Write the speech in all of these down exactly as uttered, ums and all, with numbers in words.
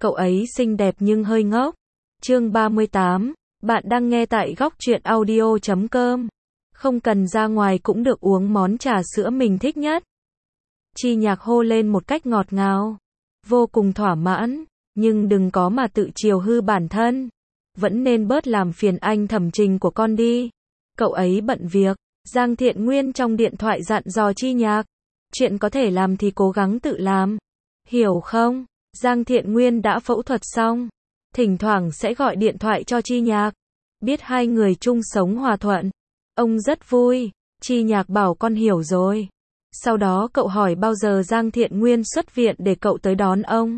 Cậu ấy xinh đẹp nhưng hơi ngốc. Chương ba mươi tám, bạn đang nghe tại góc truyện audio chấm com. Không cần ra ngoài cũng được uống món trà sữa mình thích nhất. Chi Nhạc hô lên một cách ngọt ngào, vô cùng thỏa mãn, nhưng đừng có mà tự chiều hư bản thân. Vẫn nên bớt làm phiền anh Thẩm Trình của con đi. Cậu ấy bận việc. Giang Thiện Nguyên trong điện thoại dặn dò Chi Nhạc. Chuyện có thể làm thì cố gắng tự làm. Hiểu không? Giang Thiện Nguyên đã phẫu thuật xong. Thỉnh thoảng sẽ gọi điện thoại cho Chi Nhạc. Biết hai người chung sống hòa thuận. Ông rất vui. Chi Nhạc bảo con hiểu rồi. Sau đó cậu hỏi bao giờ Giang Thiện Nguyên xuất viện để cậu tới đón ông.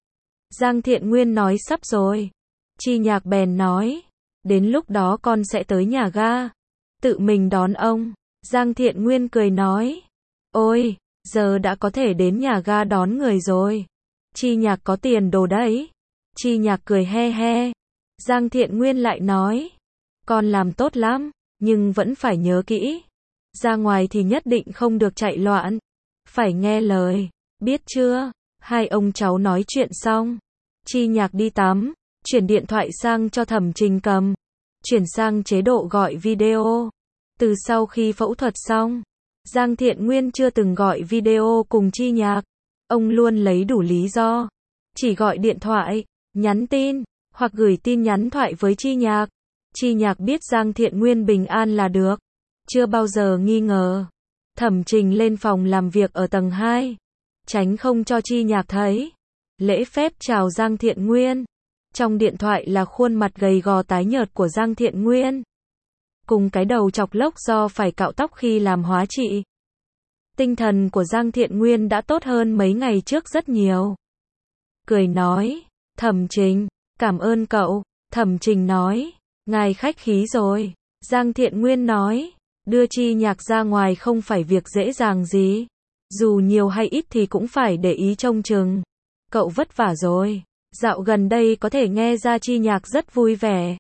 Giang Thiện Nguyên nói sắp rồi. Chi Nhạc bèn nói. Đến lúc đó con sẽ tới nhà ga. Tự mình đón ông. Giang Thiện Nguyên cười nói. Ôi, giờ đã có thể đến nhà ga đón người rồi. Chi Nhạc có tiền đồ đấy. Chi Nhạc cười he he. Giang Thiện Nguyên lại nói. Con làm tốt lắm, nhưng vẫn phải nhớ kỹ. Ra ngoài thì nhất định không được chạy loạn. Phải nghe lời, biết chưa? Hai ông cháu nói chuyện xong. Chi Nhạc đi tắm, chuyển điện thoại sang cho Thẩm Trình cầm. Chuyển sang chế độ gọi video. Từ sau khi phẫu thuật xong, Giang Thiện Nguyên chưa từng gọi video cùng Chi Nhạc. Ông luôn lấy đủ lý do. Chỉ gọi điện thoại, nhắn tin, hoặc gửi tin nhắn thoại với Chi Nhạc. Chi Nhạc biết Giang Thiện Nguyên bình an là được. Chưa bao giờ nghi ngờ. Thẩm Trình lên phòng làm việc ở tầng hai. Tránh không cho Chi Nhạc thấy. Lễ phép chào Giang Thiện Nguyên. Trong điện thoại là khuôn mặt gầy gò tái nhợt của Giang Thiện Nguyên. Cùng cái đầu chọc lốc do phải cạo tóc khi làm hóa trị. Tinh thần của Giang Thiện Nguyên đã tốt hơn mấy ngày trước rất nhiều. Cười nói, Thẩm Trình, cảm ơn cậu. Thẩm Trình nói, ngài khách khí rồi. Giang Thiện Nguyên nói, đưa Chi Nhạc ra ngoài không phải việc dễ dàng gì. Dù nhiều hay ít thì cũng phải để ý trông chừng. Cậu vất vả rồi. Dạo gần đây có thể nghe ra Chi Nhạc rất vui vẻ.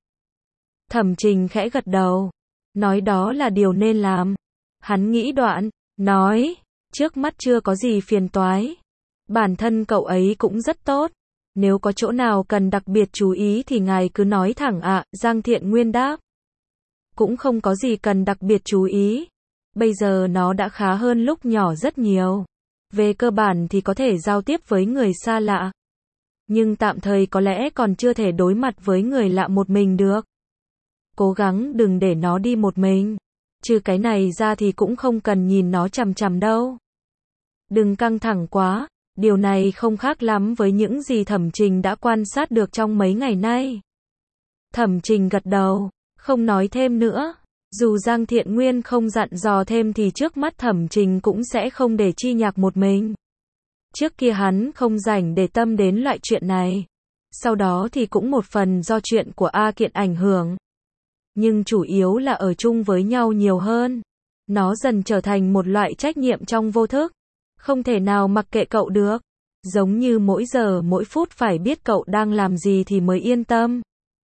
Thẩm Trình khẽ gật đầu. Nói đó là điều nên làm. Hắn nghĩ đoạn, nói, trước mắt chưa có gì phiền toái. Bản thân cậu ấy cũng rất tốt. Nếu có chỗ nào cần đặc biệt chú ý thì ngài cứ nói thẳng ạ, Giang Thiện Nguyên đáp. Cũng không có gì cần đặc biệt chú ý. Bây giờ nó đã khá hơn lúc nhỏ rất nhiều. Về cơ bản thì có thể giao tiếp với người xa lạ. Nhưng tạm thời có lẽ còn chưa thể đối mặt với người lạ một mình được. Cố gắng đừng để nó đi một mình. Trừ cái này ra thì cũng không cần nhìn nó chằm chằm đâu. Đừng căng thẳng quá. Điều này không khác lắm với những gì Thẩm Trình đã quan sát được trong mấy ngày nay. Thẩm Trình gật đầu, không nói thêm nữa. Dù Giang Thiện Nguyên không dặn dò thêm thì trước mắt Thẩm Trình cũng sẽ không để Chi Nhạc một mình. Trước kia hắn không rảnh để tâm đến loại chuyện này. Sau đó thì cũng một phần do chuyện của A Kiện ảnh hưởng. Nhưng chủ yếu là ở chung với nhau nhiều hơn. Nó dần trở thành một loại trách nhiệm trong vô thức. Không thể nào mặc kệ cậu được. Giống như mỗi giờ mỗi phút phải biết cậu đang làm gì thì mới yên tâm.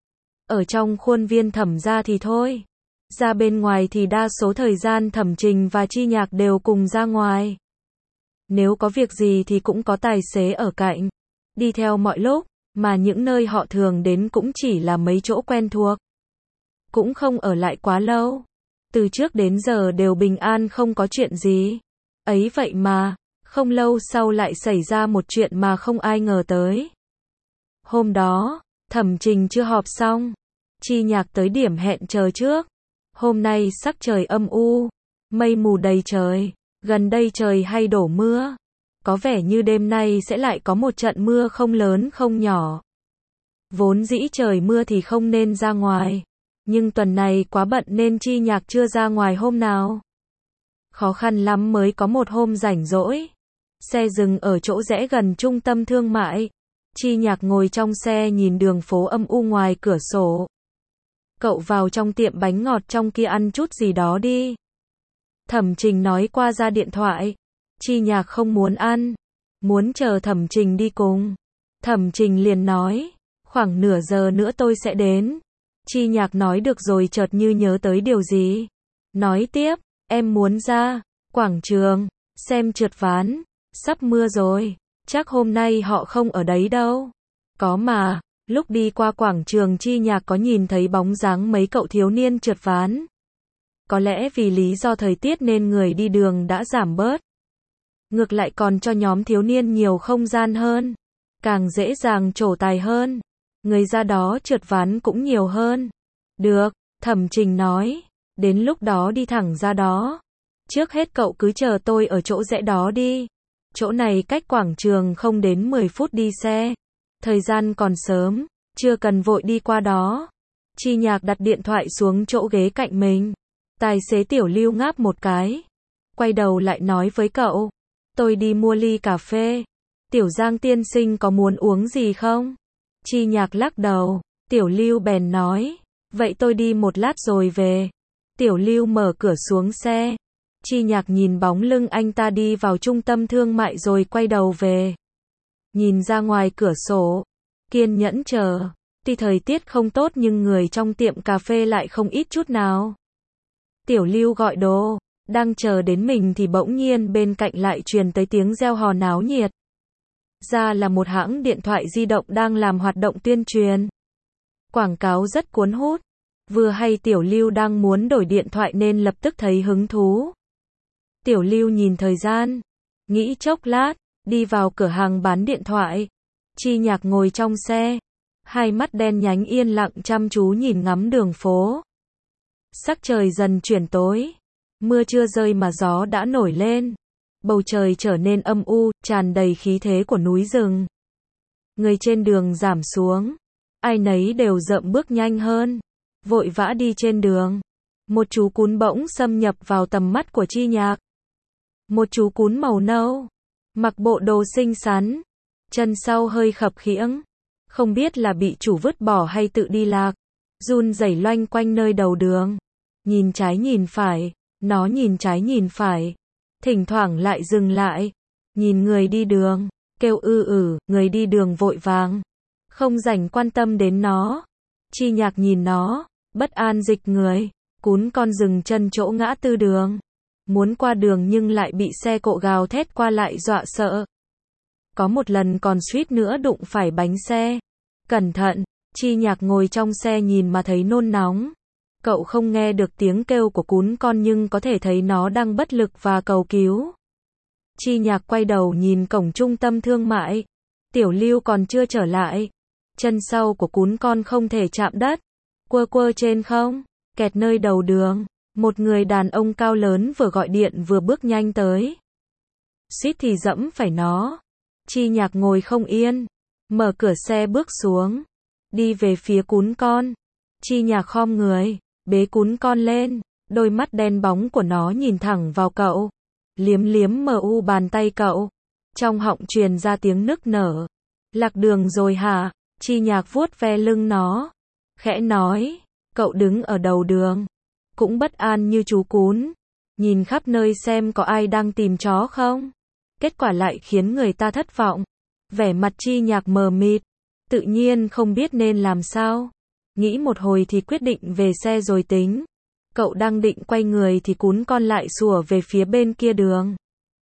Ở trong khuôn viên Thẩm gia thì thôi. Ra bên ngoài thì đa số thời gian Thẩm Trình và Chi Nhạc đều cùng ra ngoài. Nếu có việc gì thì cũng có tài xế ở cạnh. Đi theo mọi lúc, mà những nơi họ thường đến cũng chỉ là mấy chỗ quen thuộc. Cũng không ở lại quá lâu. Từ trước đến giờ đều bình an không có chuyện gì. Ấy vậy mà, không lâu sau lại xảy ra một chuyện mà không ai ngờ tới. Hôm đó, Thẩm Trình chưa họp xong. Chi Nhạc tới điểm hẹn chờ trước. Hôm nay sắc trời âm u, mây mù đầy trời, gần đây trời hay đổ mưa. Có vẻ như đêm nay sẽ lại có một trận mưa không lớn không nhỏ. Vốn dĩ trời mưa thì không nên ra ngoài. Nhưng tuần này quá bận nên Chi Nhạc chưa ra ngoài hôm nào. Khó khăn lắm mới có một hôm rảnh rỗi. Xe dừng ở chỗ rẽ gần trung tâm thương mại. Chi Nhạc ngồi trong xe nhìn đường phố âm u ngoài cửa sổ. Cậu vào trong tiệm bánh ngọt trong kia ăn chút gì đó đi. Thẩm Trình nói qua ra điện thoại. Chi Nhạc không muốn ăn. Muốn chờ Thẩm Trình đi cùng. Thẩm Trình liền nói. Khoảng nửa giờ nữa tôi sẽ đến. Chi Nhạc nói được rồi chợt như nhớ tới điều gì. Nói tiếp. Em muốn ra quảng trường xem trượt ván. Sắp mưa rồi. Chắc hôm nay họ không ở đấy đâu. Có mà, lúc đi qua quảng trường Chi Nhạc có nhìn thấy bóng dáng mấy cậu thiếu niên trượt ván. Có lẽ vì lý do thời tiết nên người đi đường đã giảm bớt. Ngược lại còn cho nhóm thiếu niên nhiều không gian hơn. Càng dễ dàng trổ tài hơn. Người ra đó trượt ván cũng nhiều hơn. Được, Thẩm Trình nói. Đến lúc đó đi thẳng ra đó. Trước hết cậu cứ chờ tôi ở chỗ rẽ đó đi. Chỗ này cách quảng trường không đến mười phút đi xe. Thời gian còn sớm, chưa cần vội đi qua đó. Chi Nhạc đặt điện thoại xuống chỗ ghế cạnh mình. Tài xế Tiểu Lưu ngáp một cái. Quay đầu lại nói với cậu. Tôi đi mua ly cà phê. Tiểu Giang tiên sinh có muốn uống gì không? Chi Nhạc lắc đầu. Tiểu Lưu bèn nói. Vậy tôi đi một lát rồi về. Tiểu Lưu mở cửa xuống xe. Chi Nhạc nhìn bóng lưng anh ta đi vào trung tâm thương mại rồi quay đầu về. Nhìn ra ngoài cửa sổ. Kiên nhẫn chờ. Tuy thời tiết không tốt nhưng người trong tiệm cà phê lại không ít chút nào. Tiểu Lưu gọi đồ. Đang chờ đến mình thì bỗng nhiên bên cạnh lại truyền tới tiếng reo hò náo nhiệt. Ra là một hãng điện thoại di động đang làm hoạt động tuyên truyền. Quảng cáo rất cuốn hút. Vừa hay Tiểu Lưu đang muốn đổi điện thoại nên lập tức thấy hứng thú. Tiểu Lưu nhìn thời gian. Nghĩ chốc lát. Đi vào cửa hàng bán điện thoại. Chi Nhạc ngồi trong xe. Hai mắt đen nhánh yên lặng chăm chú nhìn ngắm đường phố. Sắc trời dần chuyển tối. Mưa chưa rơi mà gió đã nổi lên. Bầu trời trở nên âm u, tràn đầy khí thế của núi rừng. Người trên đường giảm xuống. Ai nấy đều dậm bước nhanh hơn. Vội vã đi trên đường. Một chú cún bỗng xâm nhập vào tầm mắt của Chi Nhạc. Một chú cún màu nâu. Mặc bộ đồ xinh xắn. Chân sau hơi khập khiễng. Không biết là bị chủ vứt bỏ hay tự đi lạc. Run rẩy loanh quanh nơi đầu đường. Nhìn trái nhìn phải. Nó nhìn trái nhìn phải. Thỉnh thoảng lại dừng lại. Nhìn người đi đường. Kêu ư ử, người đi đường vội vàng. Không rảnh quan tâm đến nó. Chi Nhạc nhìn nó. Bất an dịch người. Cún con dừng chân chỗ ngã tư đường. Muốn qua đường nhưng lại bị xe cộ gào thét qua lại dọa sợ. Có một lần còn suýt nữa đụng phải bánh xe. Cẩn thận, Chi Nhạc ngồi trong xe nhìn mà thấy nôn nóng. Cậu không nghe được tiếng kêu của cún con nhưng có thể thấy nó đang bất lực và cầu cứu. Chi Nhạc quay đầu nhìn cổng trung tâm thương mại. Tiểu Lưu còn chưa trở lại. Chân sau của cún con không thể chạm đất. Quơ quơ trên không, kẹt nơi đầu đường. Một người đàn ông cao lớn vừa gọi điện vừa bước nhanh tới. Suýt thì dẫm phải nó. Chi Nhạc ngồi không yên. Mở cửa xe bước xuống. Đi về phía cún con. Chi Nhạc khom người. Bế cún con lên. Đôi mắt đen bóng của nó nhìn thẳng vào cậu. Liếm liếm mờ u bàn tay cậu. Trong họng truyền ra tiếng nức nở. Lạc đường rồi hả? Chi Nhạc vuốt ve lưng nó. Khẽ nói. Cậu đứng ở đầu đường. Cũng bất an như chú cún. Nhìn khắp nơi xem có ai đang tìm chó không. Kết quả lại khiến người ta thất vọng. Vẻ mặt Chi Nhạc mờ mịt. Tự nhiên không biết nên làm sao. Nghĩ một hồi thì quyết định về xe rồi tính. Cậu đang định quay người thì cún con lại sủa về phía bên kia đường.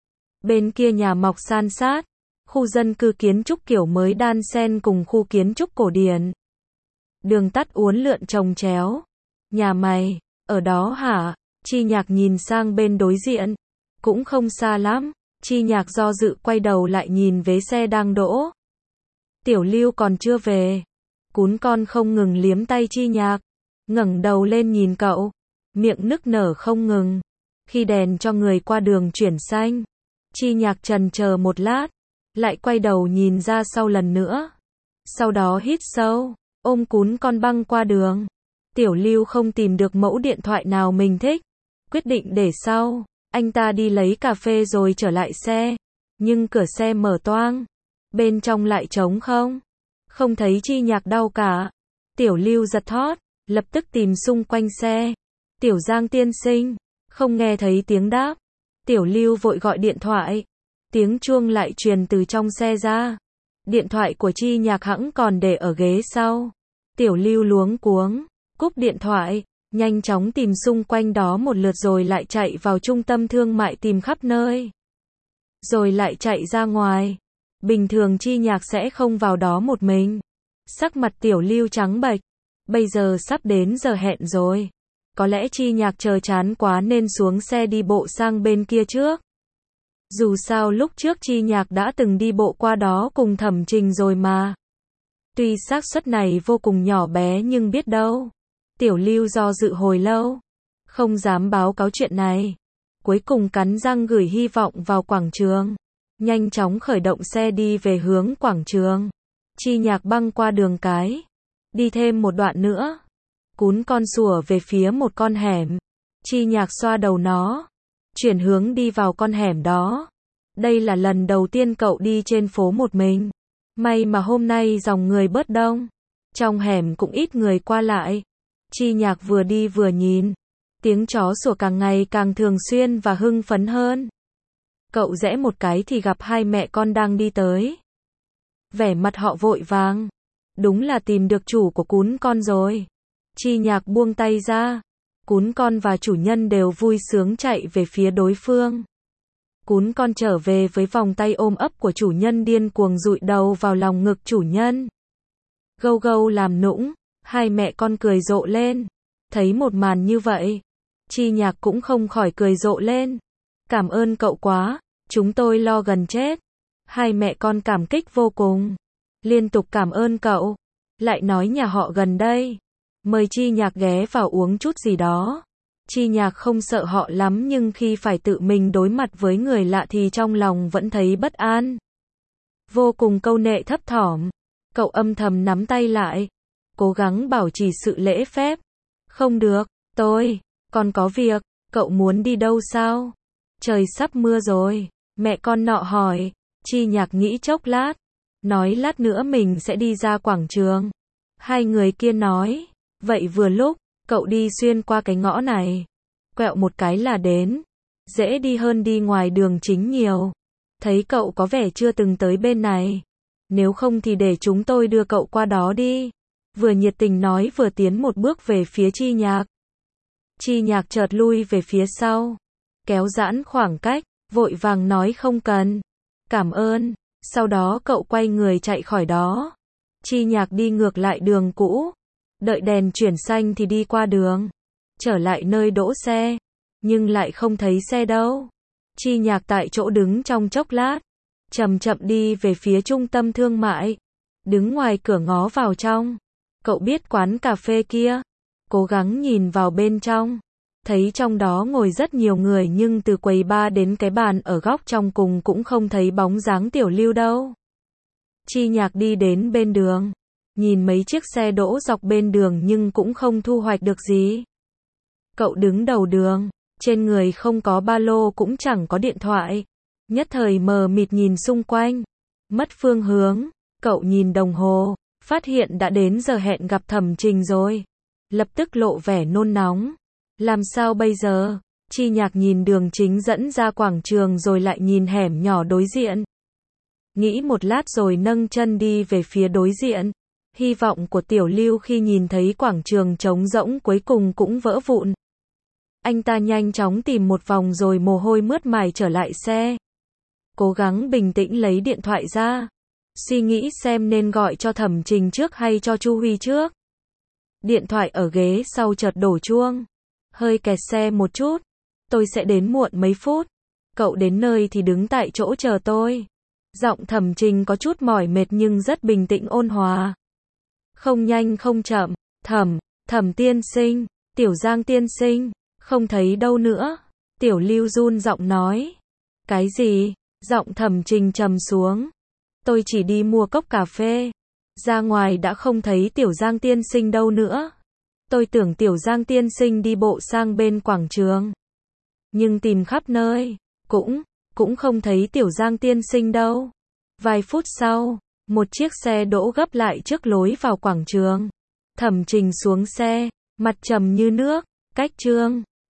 Bên kia nhà mọc san sát. Khu dân cư kiến trúc kiểu mới đan xen cùng khu kiến trúc cổ điển. Đường tắt uốn lượn chồng chéo. Nhà mày, ở đó hả? Chi Nhạc nhìn sang bên đối diện. Cũng không xa lắm. Chi Nhạc do dự quay đầu lại nhìn vế xe đang đỗ. Tiểu Lưu còn chưa về. Cún con không ngừng liếm tay Chi Nhạc. Ngẩng đầu lên nhìn cậu. Miệng nức nở không ngừng. Khi đèn cho người qua đường chuyển xanh. Chi Nhạc chần chờ một lát. Lại quay đầu nhìn ra sau lần nữa. Sau đó hít sâu. Ôm cún con băng qua đường. Tiểu Lưu không tìm được mẫu điện thoại nào mình thích. Quyết định để sau. Anh ta đi lấy cà phê rồi trở lại xe. Nhưng cửa xe mở toang. Bên trong lại trống không. Không thấy Chi Nhạc đâu cả. Tiểu Lưu giật thót. Lập tức tìm xung quanh xe. Tiểu Giang tiên sinh. Không nghe thấy tiếng đáp. Tiểu Lưu vội gọi điện thoại. Tiếng chuông lại truyền từ trong xe ra. Điện thoại của Chi Nhạc hẵng còn để ở ghế sau. Tiểu Lưu luống cuống. Cúp điện thoại. Nhanh chóng tìm xung quanh đó một lượt rồi lại chạy vào trung tâm thương mại tìm khắp nơi. Rồi lại chạy ra ngoài. Bình thường Chi Nhạc sẽ không vào đó một mình. Sắc mặt Tiểu Lưu trắng bệch. Bây giờ sắp đến giờ hẹn rồi. Có lẽ Chi Nhạc chờ chán quá nên xuống xe đi bộ sang bên kia trước. Dù sao lúc trước Chi Nhạc đã từng đi bộ qua đó cùng Thẩm Trình rồi mà. Tuy xác suất này vô cùng nhỏ bé nhưng biết đâu. Tiểu Lưu do dự hồi lâu. Không dám báo cáo chuyện này. Cuối cùng cắn răng gửi hy vọng vào quảng trường. Nhanh chóng khởi động xe đi về hướng quảng trường. Chi Nhạc băng qua đường cái. Đi thêm một đoạn nữa. Cún con sủa về phía một con hẻm. Chi Nhạc xoa đầu nó. Chuyển hướng đi vào con hẻm đó. Đây là lần đầu tiên cậu đi trên phố một mình. May mà hôm nay dòng người bớt đông. Trong hẻm cũng ít người qua lại. Chi Nhạc vừa đi vừa nhìn. Tiếng chó sủa càng ngày càng thường xuyên và hưng phấn hơn. Cậu rẽ một cái thì gặp hai mẹ con đang đi tới. Vẻ mặt họ vội vàng. Đúng là tìm được chủ của cún con rồi. Chi Nhạc buông tay ra. Cún con và chủ nhân đều vui sướng chạy về phía đối phương. Cún con trở về với vòng tay ôm ấp của chủ nhân, điên cuồng dụi đầu vào lòng ngực chủ nhân. Gâu gâu làm nũng, hai mẹ con cười rộ lên. Thấy một màn như vậy, Chi Nhạc cũng không khỏi cười rộ lên. Cảm ơn cậu quá, chúng tôi lo gần chết. Hai mẹ con cảm kích vô cùng. Liên tục cảm ơn cậu. Lại nói nhà họ gần đây. Mời Chi Nhạc ghé vào uống chút gì đó. Chi Nhạc không sợ họ lắm nhưng khi phải tự mình đối mặt với người lạ thì trong lòng vẫn thấy bất an. Vô cùng câu nệ thấp thỏm. Cậu âm thầm nắm tay lại. Cố gắng bảo trì sự lễ phép. Không được, tôi, còn có việc. Cậu muốn đi đâu sao? Trời sắp mưa rồi. Mẹ con nọ hỏi. Chi Nhạc nghĩ chốc lát. Nói lát nữa mình sẽ đi ra quảng trường. Hai người kia nói. Vậy vừa lúc, cậu đi xuyên qua cái ngõ này. Quẹo một cái là đến. Dễ đi hơn đi ngoài đường chính nhiều. Thấy cậu có vẻ chưa từng tới bên này. Nếu không thì để chúng tôi đưa cậu qua đó đi. Vừa nhiệt tình nói vừa tiến một bước về phía Chi Nhạc. Chi Nhạc chợt lui về phía sau. Kéo giãn khoảng cách, vội vàng nói không cần. Cảm ơn. Sau đó cậu quay người chạy khỏi đó. Chi Nhạc đi ngược lại đường cũ. Đợi đèn chuyển xanh thì đi qua đường. Trở lại nơi đỗ xe. Nhưng lại không thấy xe đâu. Chi Nhạc tại chỗ đứng trong chốc lát. Chậm chậm đi về phía trung tâm thương mại. Đứng ngoài cửa ngó vào trong. Cậu biết quán cà phê kia. Cố gắng nhìn vào bên trong. Thấy trong đó ngồi rất nhiều người nhưng từ quầy bar đến cái bàn ở góc trong cùng cũng không thấy bóng dáng Tiểu Lưu đâu. Chi Nhạc đi đến bên đường. Nhìn mấy chiếc xe đỗ dọc bên đường nhưng cũng không thu hoạch được gì. Cậu đứng đầu đường. Trên người không có ba lô cũng chẳng có điện thoại. Nhất thời mờ mịt nhìn xung quanh. Mất phương hướng. Cậu nhìn đồng hồ. Phát hiện đã đến giờ hẹn gặp Thẩm Trình rồi. Lập tức lộ vẻ nôn nóng. Làm sao bây giờ? Chi Nhạc nhìn đường chính dẫn ra quảng trường rồi lại nhìn hẻm nhỏ đối diện. Nghĩ một lát rồi nâng chân đi về phía đối diện. Hy vọng của Tiểu Lưu khi nhìn thấy quảng trường trống rỗng cuối cùng cũng vỡ vụn. Anh ta nhanh chóng tìm một vòng rồi mồ hôi mướt mải trở lại xe. Cố gắng bình tĩnh lấy điện thoại ra. Suy nghĩ xem nên gọi cho Thẩm Trình trước hay cho Chu Huy trước. Điện thoại ở ghế sau chợt đổ chuông. Hơi kẹt xe một chút. Tôi sẽ đến muộn mấy phút. Cậu đến nơi thì đứng tại chỗ chờ tôi. Giọng Thẩm Trình có chút mỏi mệt nhưng rất bình tĩnh ôn hòa. Không nhanh không chậm. Thẩm, Thẩm tiên sinh, Tiểu Giang tiên sinh, không thấy đâu nữa. Tiểu Lưu run giọng nói. Cái gì? Giọng Thẩm Trình trầm xuống. Tôi chỉ đi mua cốc cà phê. Ra ngoài đã không thấy Tiểu Giang tiên sinh đâu nữa. Tôi tưởng Tiểu Giang tiên sinh đi bộ sang bên quảng trường. Nhưng tìm khắp nơi, cũng, cũng không thấy Tiểu Giang tiên sinh đâu. Vài phút sau, một chiếc xe đỗ gấp lại trước lối vào quảng trường. Thẩm Trình xuống xe, mặt trầm như nước, cách trương.